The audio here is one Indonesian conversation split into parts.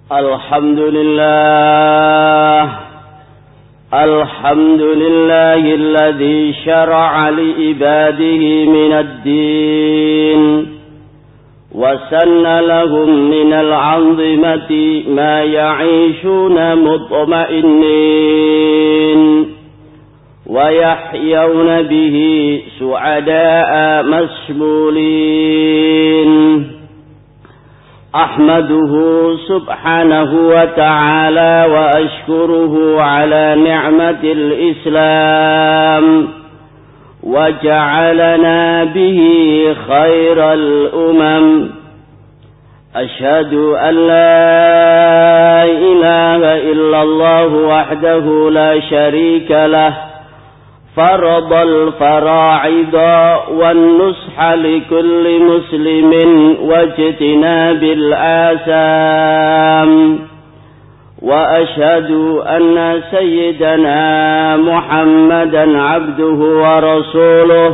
الحمد لله الذي شرع لعباده من الدين وسن لهم من الأنظمة ما يعيشون مطمئنين ويحيون به سعداء مسبولين. أحمده سبحانه وتعالى وأشكره على نعمة الإسلام وجعلنا به خير الأمم. أشهد أن لا إله إلا الله وحده لا شريك له فرض الفراعض والنصح لكل مسلم واجتناب الآثام. وأشهد أن سيدنا محمدا عبده ورسوله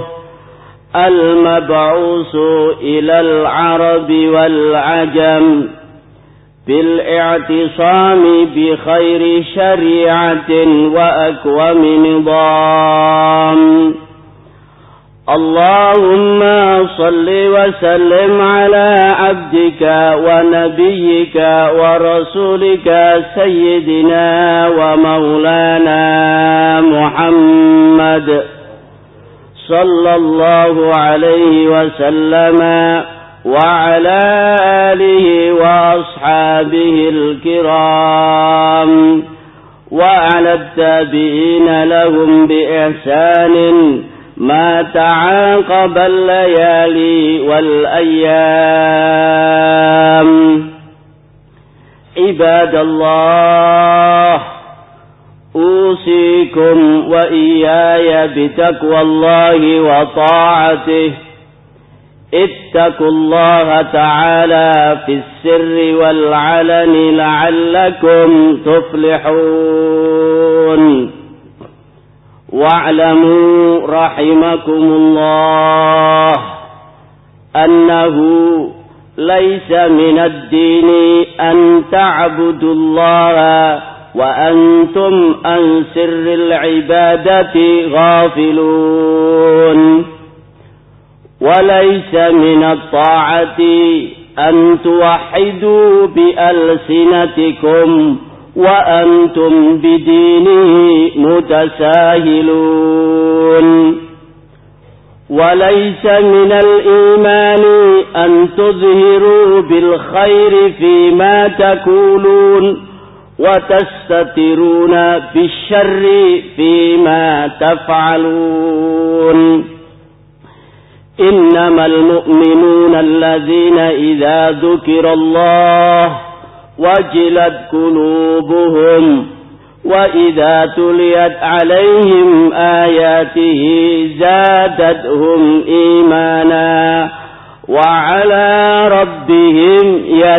المبعوث إلى العرب والعجم بالاعتصام بخير شريعة وأكوم نظام. اللهم صل وسلم على عبدك ونبيك ورسولك سيدنا ومولانا محمد صلى الله عليه وسلم وعلى آله وأصحابه الكرام وعلى التابعين لهم بإحسان ما تعاقب الليالي والأيام. عباد الله، أوصيكم وإياي بتقوى الله وطاعته. اتقوا الله تعالى في السر والعلن لعلكم تفلحون. واعلموا رحمكم الله أنه ليس من الدين أن تعبدوا الله وأنتم عن سر العبادة غافلون، وليس من الطاعة أن توحدوا بألسنتكم وأنتم بدينه متساهلون، وليس من الإيمان أن تظهروا بالخير فيما تقولون وتستترون بالشر فيما تفعلون. إنما المؤمنون الذين إذا ذكر الله وجلت قلوبهم وإذا تليت عليهم آياته زادتهم إيمانا وعلى ربهم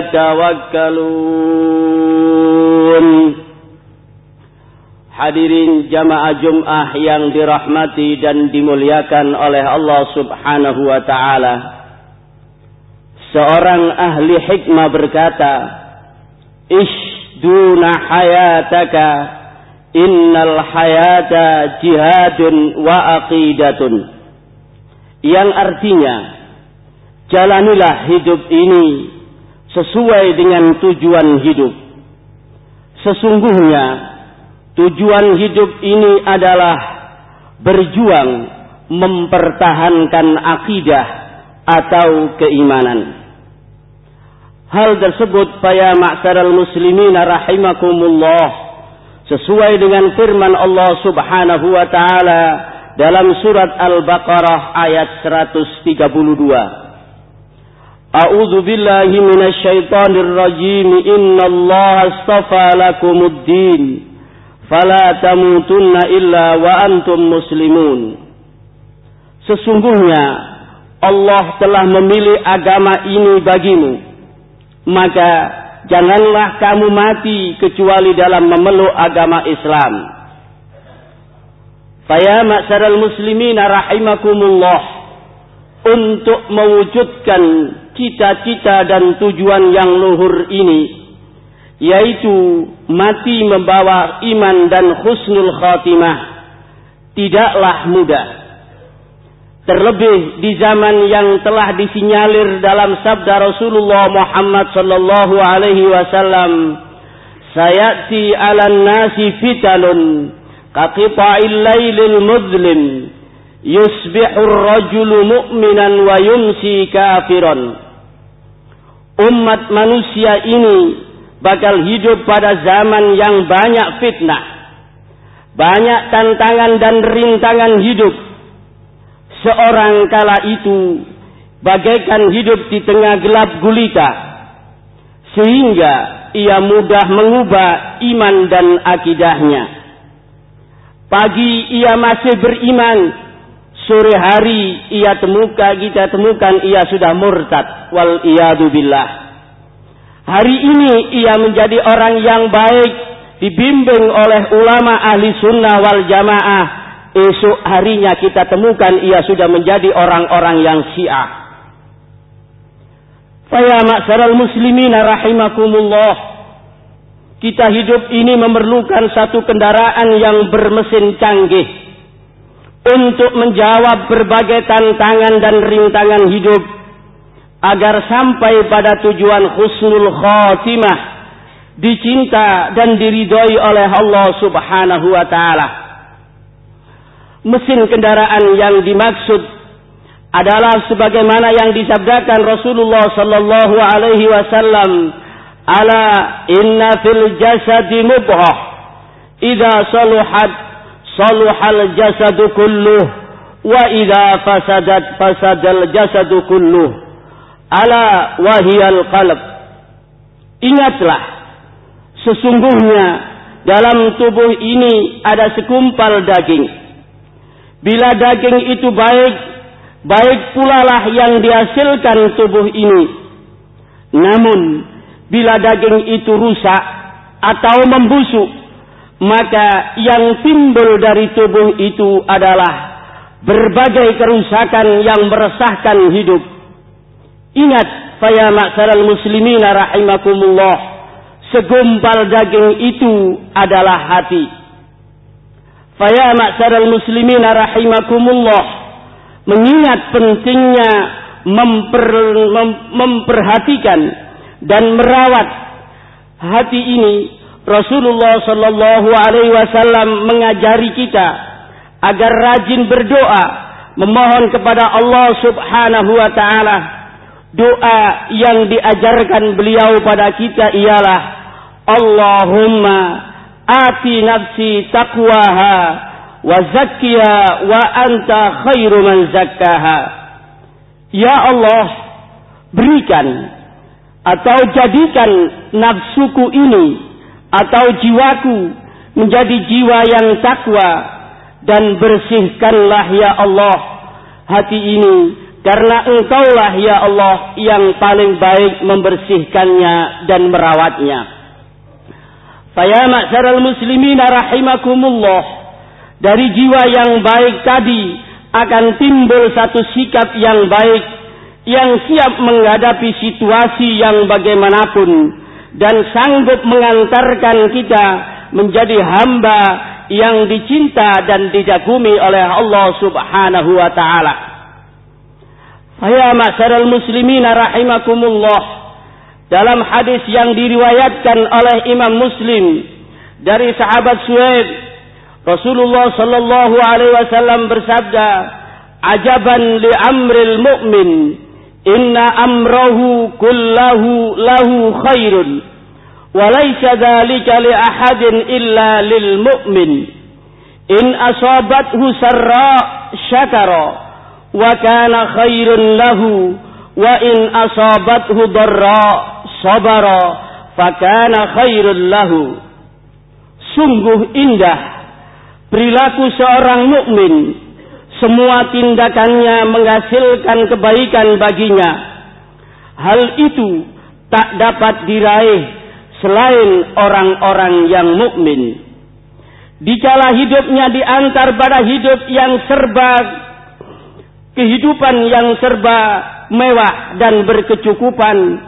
يتوكلون. Hadirin jamaah Jum'ah yang dirahmati dan dimuliakan oleh Allah Subhanahu wa ta'ala. Seorang ahli hikmah berkata, "Ishduna hayataka, innal hayata jihadun wa aqidatun." Yang artinya, jalanilah hidup ini sesuai dengan tujuan hidup. Sesungguhnya tujuan hidup ini adalah berjuang mempertahankan akidah atau keimanan. Hal tersebut ya ma'syaral muslimin rahimakumullah sesuai dengan firman Allah Subhanahu wa taala dalam surat Al-Baqarah ayat 132. A'udzu billahi minasyaitonir rajim. Innallaha astafa lakumuddin fala tamutunna illa wa antum muslimun. Sesungguhnya Allah telah memilih agama ini bagimu, maka janganlah kamu mati kecuali dalam memeluk agama Islam. Faya ma'syaral muslimin rahimakumullah, untuk mewujudkan cita-cita dan tujuan yang luhur ini, yaitu mati membawa iman dan husnul khatimah, tidaklah mudah. Terlebih di zaman yang telah disinyalir dalam sabda Rasulullah Muhammad sallallahu alaihi wasallam, sayati 'alan nasi fitanun kaqita'il lailil mudlim yusbihur rajulu mu'minan wa yumsi kafiran. Umat manusia ini bakal hidup pada zaman yang banyak fitnah, banyak tantangan dan rintangan hidup. Seorang kala itu bagaikan hidup di tengah gelap gulita, sehingga ia mudah mengubah iman dan akidahnya. Pagi ia masih beriman, sore hari kita temukan ia sudah murtad, wal iyadu billah. Hari ini ia menjadi orang yang baik, dibimbing oleh ulama ahli sunnah wal jamaah. Esok harinya kita temukan ia sudah menjadi orang-orang yang Syiah. Faya ma'syaral muslimin rahimakumullah. Kita hidup ini memerlukan satu kendaraan yang bermesin canggih untuk menjawab berbagai tantangan dan rintangan hidup, agar sampai pada tujuan husnul khatimah, dicinta dan diridhoi oleh Allah Subhanahu wa taala. Mesin kendaraan yang dimaksud adalah sebagaimana yang disabdakan Rasulullah sallallahu alaihi wasallam, ala inna fil jasadi mudghah idza saluhat saluhal jasadu kulluh wa idza fasadat fasadal jasadu kulluh ala wahiyal qalb. Ingatlah, sesungguhnya dalam tubuh ini ada segumpal daging. Bila daging itu baik, baik pula lah yang dihasilkan tubuh ini. Namun bila daging itu rusak atau membusuk, maka yang timbul dari tubuh itu adalah berbagai kerusakan yang meresahkan hidup. Ingat, faya ma'syaral muslimin rahimakumullah, segumpal daging itu adalah hati. Faya ma'syaral muslimin rahimakumullah, mengingat pentingnya memperhatikan dan merawat hati ini, Rasulullah sallallahu alaihi wasallam mengajari kita agar rajin berdoa, memohon kepada Allah Subhanahu wa taala. Doa yang diajarkan beliau pada kita ialah Allahumma ati nafsi taqwaha wa zakkiha wa anta khairu man zakkaha. Ya Allah, berikan atau jadikan nafsuku ini atau jiwaku menjadi jiwa yang takwa, dan bersihkanlah ya Allah hati ini, karena Engkaulah ya Allah yang paling baik membersihkannya dan merawatnya. Faya ma'syaral muslimin rahimakumullah, dari jiwa yang baik tadi akan timbul satu sikap yang baik, yang siap menghadapi situasi yang bagaimanapun, dan sanggup mengantarkan kita menjadi hamba yang dicinta dan dikagumi oleh Allah Subhanahu wa taala. Faya ma'syaral muslimin rahimakumullah, dalam hadis yang diriwayatkan oleh Imam Muslim dari sahabat Suhaib, Rasulullah sallallahu alaihi wasallam bersabda, ajaban li amril mu'min, inna amrahu kullahu lahu khairun wa laysa dzalika li ahadin illa lil mu'min, in asabathu sarra syakara wa kana khairun lahu wa in asabathu darra sabara fakana khairul lahu. Sungguh indah perilaku seorang mukmin, semua tindakannya menghasilkan kebaikan baginya. Hal itu tak dapat diraih selain orang-orang yang mukmin. Dikala hidupnya diantar pada hidup yang serba, kehidupan yang serba mewah dan berkecukupan,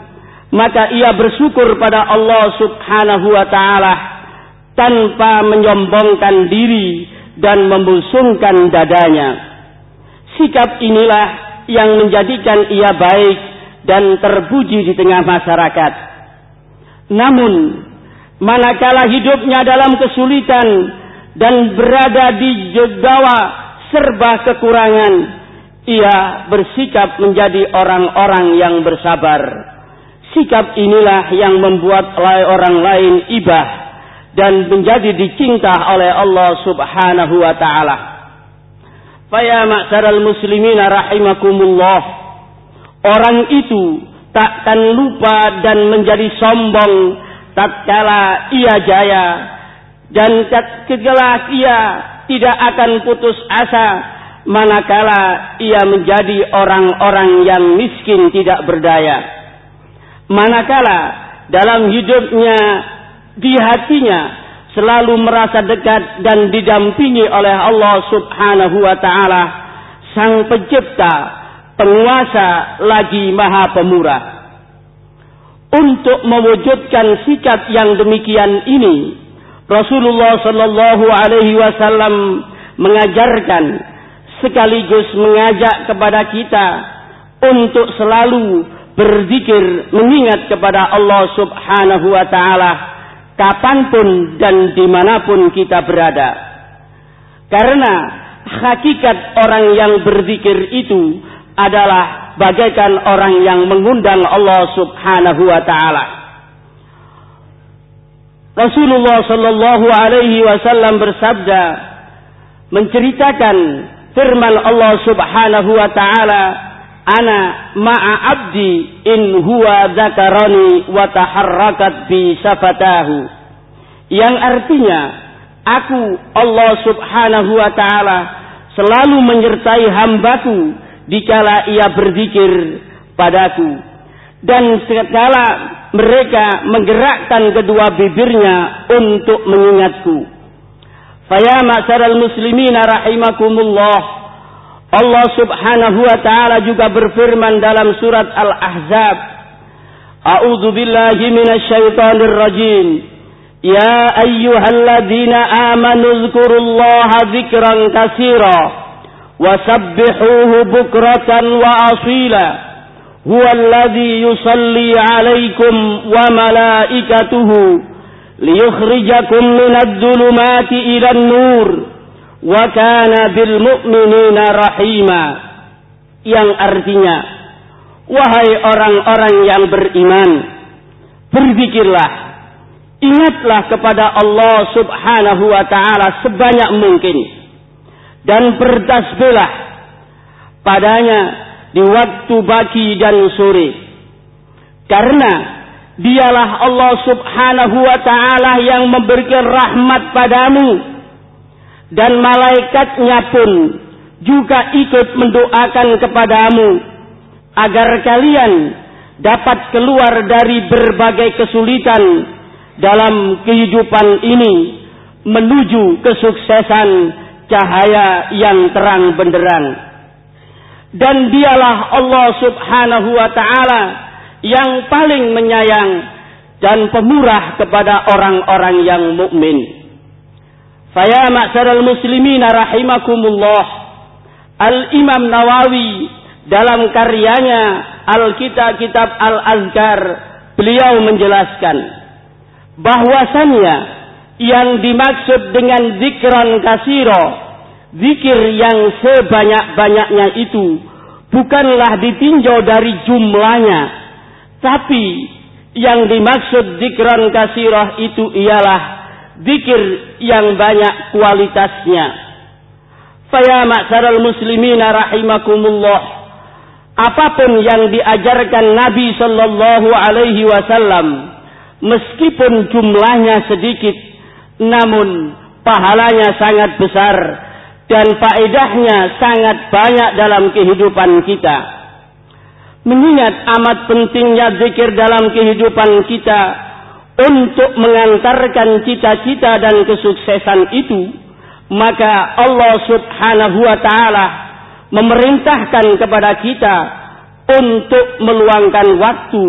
maka ia bersyukur pada Allah Subhanahu wa ta'ala tanpa menyombongkan diri dan membusungkan dadanya. Sikap inilah yang menjadikan ia baik dan terpuji di tengah masyarakat. Namun, manakala hidupnya dalam kesulitan dan berada di bawah serba kekurangan, ia bersikap menjadi orang-orang yang bersabar. Sikap inilah yang membuat orang lain ibah dan menjadi dicinta oleh Allah Subhanahu wa ta'ala. Faya ma'syaral muslimina rahimakumullah, orang itu takkan lupa dan menjadi sombong tatkala ia jaya, dan tatkala ia tidak akan putus asa manakala ia menjadi orang-orang yang miskin tidak berdaya. Manakala dalam hidupnya, di hatinya selalu merasa dekat dan didampingi oleh Allah Subhanahu wa ta'ala, Sang Pencipta, Penguasa lagi Maha Pemurah. Untuk mewujudkan sikap yang demikian ini, Rasulullah sallallahu alaihi wasallam mengajarkan sekaligus mengajak kepada kita untuk selalu berzikir, mengingat kepada Allah Subhanahu wa ta'ala kapanpun dan dimanapun kita berada. Karena hakikat orang yang berzikir itu adalah bagaikan orang yang mengundang Allah Subhanahu wa ta'ala. Rasulullah sallallahu alaihi wasallam bersabda, menceritakan firman Allah Subhanahu wa ta'ala, ana ma'a abdi in huwa dzakarani wa taharrakat bi safatahu, yang artinya aku Allah Subhanahu wa ta'ala selalu menyertai hambaku dikala ia berzikir padaku, dan sekala mereka menggerakkan kedua bibirnya untuk mengingatku. Faya ma'syaral muslimina rahimakumullah, Allah Subhanahu wa ta'ala juga berfirman dalam surat Al-Ahzab, A'udzu billahi minasy syaithanir rajim. Ya ayyuhalladzina amanu dzkurullaha dzikran katsira wasabbihuhu bukratan wa asila. Huwallazi yusalli 'alaikum wa malaikatuhu liyukhrijakum minadh-dhulumati ilan nur. Wa kana bil mu'minina rahima, yang artinya, wahai orang-orang yang beriman, berzikirlah, ingatlah kepada Allah Subhanahu wa ta'ala sebanyak mungkin, dan bertasbihlah padanya di waktu pagi dan sore, karena dialah Allah Subhanahu wa ta'ala yang memberikan rahmat padamu, dan malaikatnya pun juga ikut mendoakan kepadamu agar kalian dapat keluar dari berbagai kesulitan dalam kehidupan ini menuju kesuksesan cahaya yang terang benderang. Dan dialah Allah Subhanahu wa ta'ala yang paling menyayang dan pemurah kepada orang-orang yang mukmin. Faya ma'syaral muslimina rahimakumullah, Al-Imam Nawawi dalam karyanya Al-Kitab Al-Azkar, beliau menjelaskan bahwasannya yang dimaksud dengan zikran kasiro, zikir yang sebanyak-banyaknya itu bukanlah ditinjau dari jumlahnya, tapi yang dimaksud zikran kasiro itu ialah zikir yang banyak kualitasnya. Faya ma'syaral muslimina rahimakumullah, apapun yang diajarkan Nabi sallallahu alaihi wasallam, meskipun jumlahnya sedikit, namun pahalanya sangat besar dan faedahnya sangat banyak dalam kehidupan kita. Mengingat amat pentingnya zikir dalam kehidupan kita untuk mengantarkan cita-cita dan kesuksesan itu, maka Allah Subhanahu wa ta'ala memerintahkan kepada kita untuk meluangkan waktu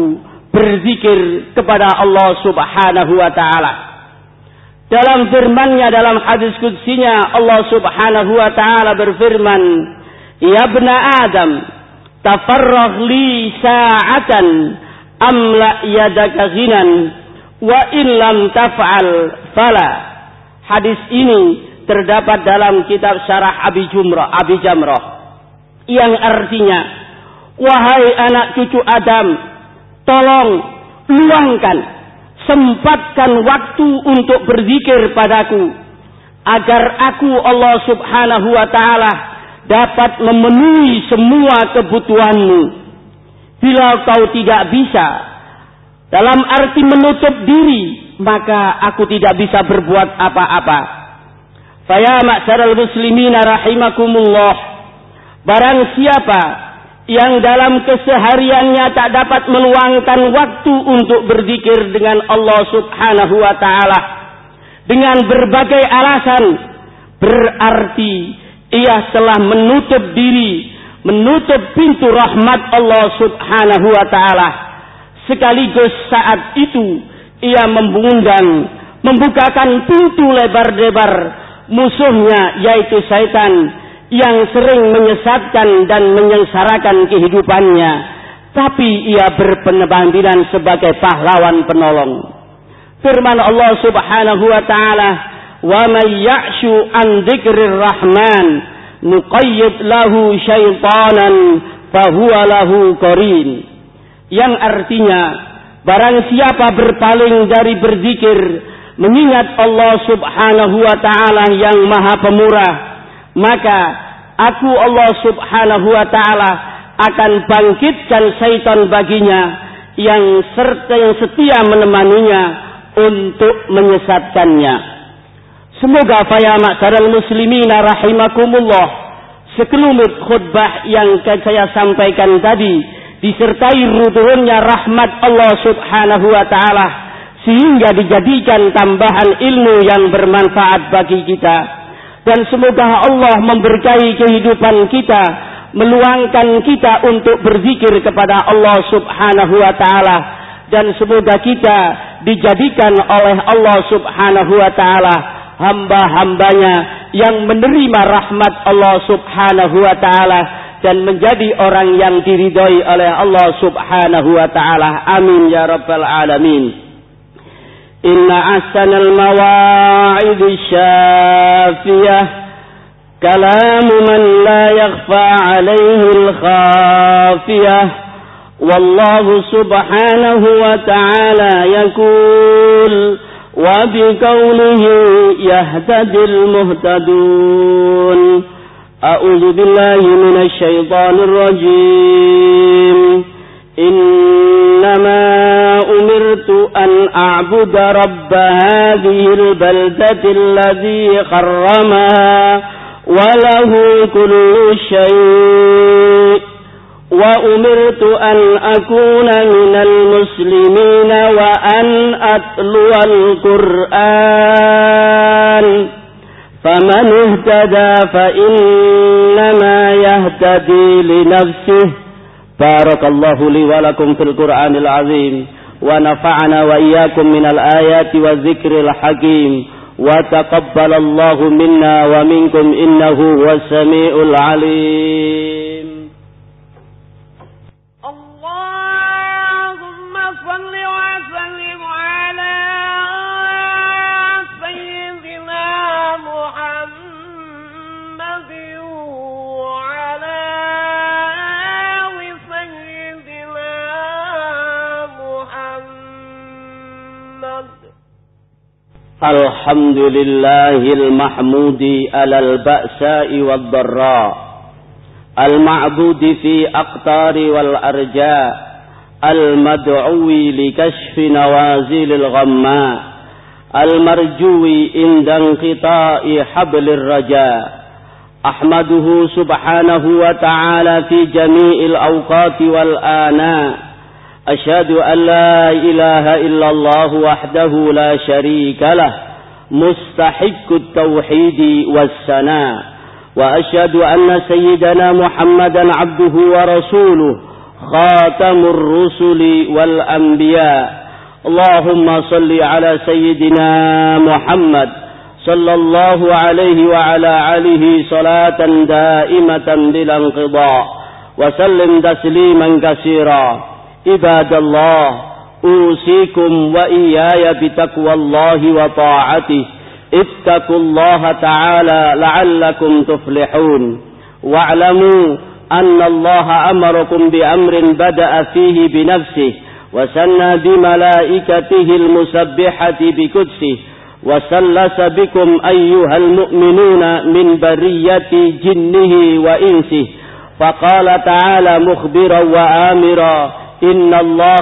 berzikir kepada Allah Subhanahu wa taala. Dalam firman-Nya dalam hadis qudsinya Allah Subhanahu wa taala berfirman, "Ya ibna Adam, tafarragh li sa'atan amla yadaka ghinan wa in lam taf'al fala." Hadis ini terdapat dalam kitab Syarah Abi Jamrah yang artinya, wahai anak cucu Adam, tolong luangkan, sempatkan waktu untuk berzikir padaku agar aku Allah Subhanahu wa taala dapat memenuhi semua kebutuhanmu. Bila kau tidak bisa, dalam arti menutup diri, maka aku tidak bisa berbuat apa-apa. Faya ma'syaral muslimina rahimakumullah, barang siapa yang dalam kesehariannya tak dapat meluangkan waktu untuk berzikir dengan Allah Subhanahu wa taala dengan berbagai alasan, berarti ia telah menutup diri, menutup pintu rahmat Allah Subhanahu wa taala. Sekaligus saat itu ia membukakan pintu lebar-lebar musuhnya, yaitu syaitan, yang sering menyesatkan dan menyengsarakan kehidupannya, tapi ia berpenampilan sebagai pahlawan penolong. Firman Allah Subhanahu wa taala, "Wa may ya'shu an dzikrir rahman nuqayyid lahu syaitanan fahuwa lahu qarin." Yang artinya, barang siapa berpaling dari berzikir, mengingat Allah Subhanahu wa taala yang Maha Pemurah, maka aku Allah Subhanahu wa taala akan bangkitkan syaitan baginya yang setia menemaninya untuk menyesatkannya. Semoga faya ma'syaral muslimina rahimakumullah, sekelumit khutbah yang saya sampaikan tadi disertai turunnya rahmat Allah Subhanahu wa taala sehingga dijadikan tambahan ilmu yang bermanfaat bagi kita. Dan semoga Allah memberkahi kehidupan kita, meluangkan kita untuk berzikir kepada Allah Subhanahu wa taala, dan semoga kita dijadikan oleh Allah Subhanahu wa taala hamba-hambanya yang menerima rahmat Allah Subhanahu wa taala dan menjadi orang yang diridhoi oleh Allah Subhanahu wa taala. Amin ya rabbal alamin. Inna ahsanal mawa'id syafiyah kalamu man la yakhfa 'alaihi al-khafiyah, wallahu subhanahu wa ta'ala yaqul wa biqaulihi yahtadil muhtadun. A'udzu billahi minasy syaithanir rajim. Innama umirtu an a'budu rabb hadhil baldati alladhi harramaha wa lahu kullu syai' wa umirtu an akuna minal muslimin wa an atluwal Qur'an faman ihtada fa innama yahtadi li nafsihi. Barakallahu li wa lakum fil Qur'anil azim wa nafa'ana wa iyyakum minal ayati wa dzikril hakim wa taqabbalallahu minna wa minkum innahu huwas samiul alim. Allahumma shalli wa sallim ala sayyidina Muhammadin wa ala Alhamdulillahil mahmudi alal ba'sa'i wad dharra, al ma'budi fi aqtari wal arja, al mad'uwi li kashfi nawazilil ghamma, al marjuwi inda inqita'i hablir raja. Ahmaduhu subhanahu wa ta'ala fi jami'il awqati wal ana. أشهد أن لا إله إلا الله وحده لا شريك له مستحق التوحيد والثناء وأشهد أن سيدنا محمدا عبده ورسوله خاتم الرسل والأنبياء. اللهم صل على سيدنا محمد صلى الله عليه وعلى آله صلاة دائمة بلا انقضاء وسلم تسليما كثيرا. عباد الله، أوصيكم وإياي بتقوى الله وطاعته. اتقوا الله تعالى لعلكم تفلحون. واعلموا أن الله أمركم بأمر بدأ فيه بنفسه وسنى بملائكته المسبحة بقدسه وسلس بكم أيها المؤمنون من برية جنه وإنسه، فقال تعالى مخبرا وآمرا: إن الله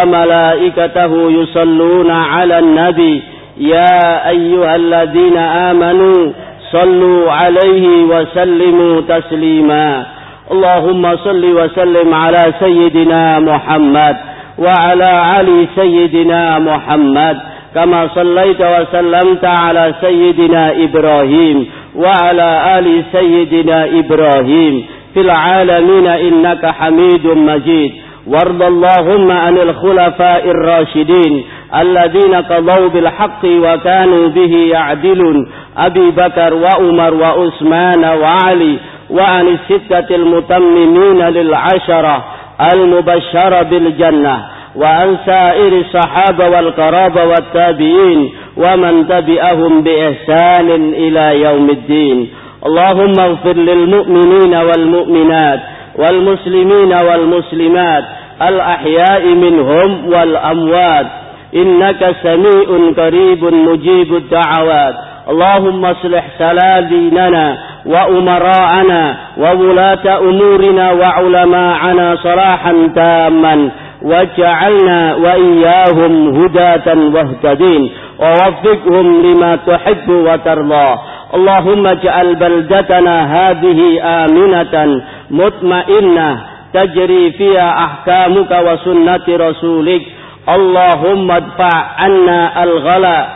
وملائكته يصلون على النبي يا أيها الذين آمنوا صلوا عليه وسلموا تسليما. اللهم صل وسلم على سيدنا محمد وعلى آل سيدنا محمد كما صليت وسلمت على سيدنا إبراهيم وعلى آل سيدنا إبراهيم في العالمين إنك حميد مجيد. وارض اللهم عن الخلفاء الراشدين الذين قضوا بالحق وكانوا به يعدلون: أبي بكر وعمر وعثمان وعلي، وعن الستة المتممين للعشرة المبشرة بالجنة، وعن سائر الصحابة والقرابة والتابعين ومن تبعهم بإحسان إلى يوم الدين. اللهم اغفر للمؤمنين والمؤمنات والمسلمين والمسلمات الأحياء منهم والأموات إنك سميع قريب مجيب الدعوات. اللهم اصلح سلاطيننا وأمراءنا وولاة أمورنا وعلماءنا صلاحا تاما، واجعلنا وإياهم هداة واهتدين، ووفقهم لما تحب وترضى. اللهم اجعل بلدتنا هذه آمنة مطمئنة تجري فيها أحكامك وسنة رسولك. اللهم ادفع عنا الغلا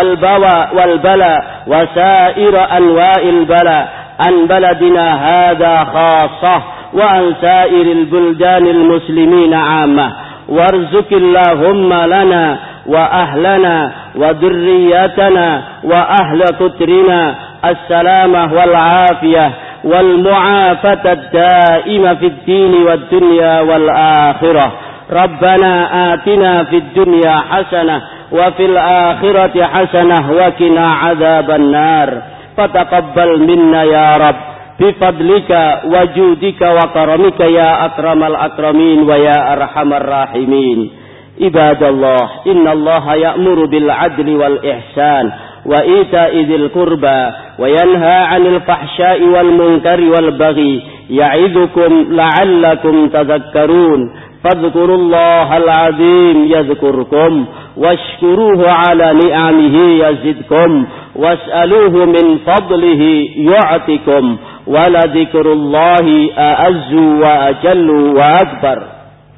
والبلاء وسائر أنواع البلاء عن بلدنا هذا خاصة وعن سائر البلدان المسلمين عامة. وارزق اللهم لنا وأهلنا وذرياتنا وأهل قطرنا السلامة والعافية والمعافاة الدائمة في الدين والدنيا والآخرة. ربنا آتنا في الدنيا حسنة وفي الآخرة حسنة وقنا عذاب النار. فتقبل منا يا رب بفضلك وجودك وكرمك يا أكرم الأكرمين ويا أرحم الراحمين. عباد الله، إن الله يأمر بالعدل والإحسان وإيتاء ذي القربى وينهى عن الفحشاء والمنكر والبغي يعظكم لعلكم تذكرون. فاذكروا الله العظيم يذكركم واشكروه على نعمه يزدكم واسألوه من فضله يعطكم ولذكر الله أعز وأجل وأكبر.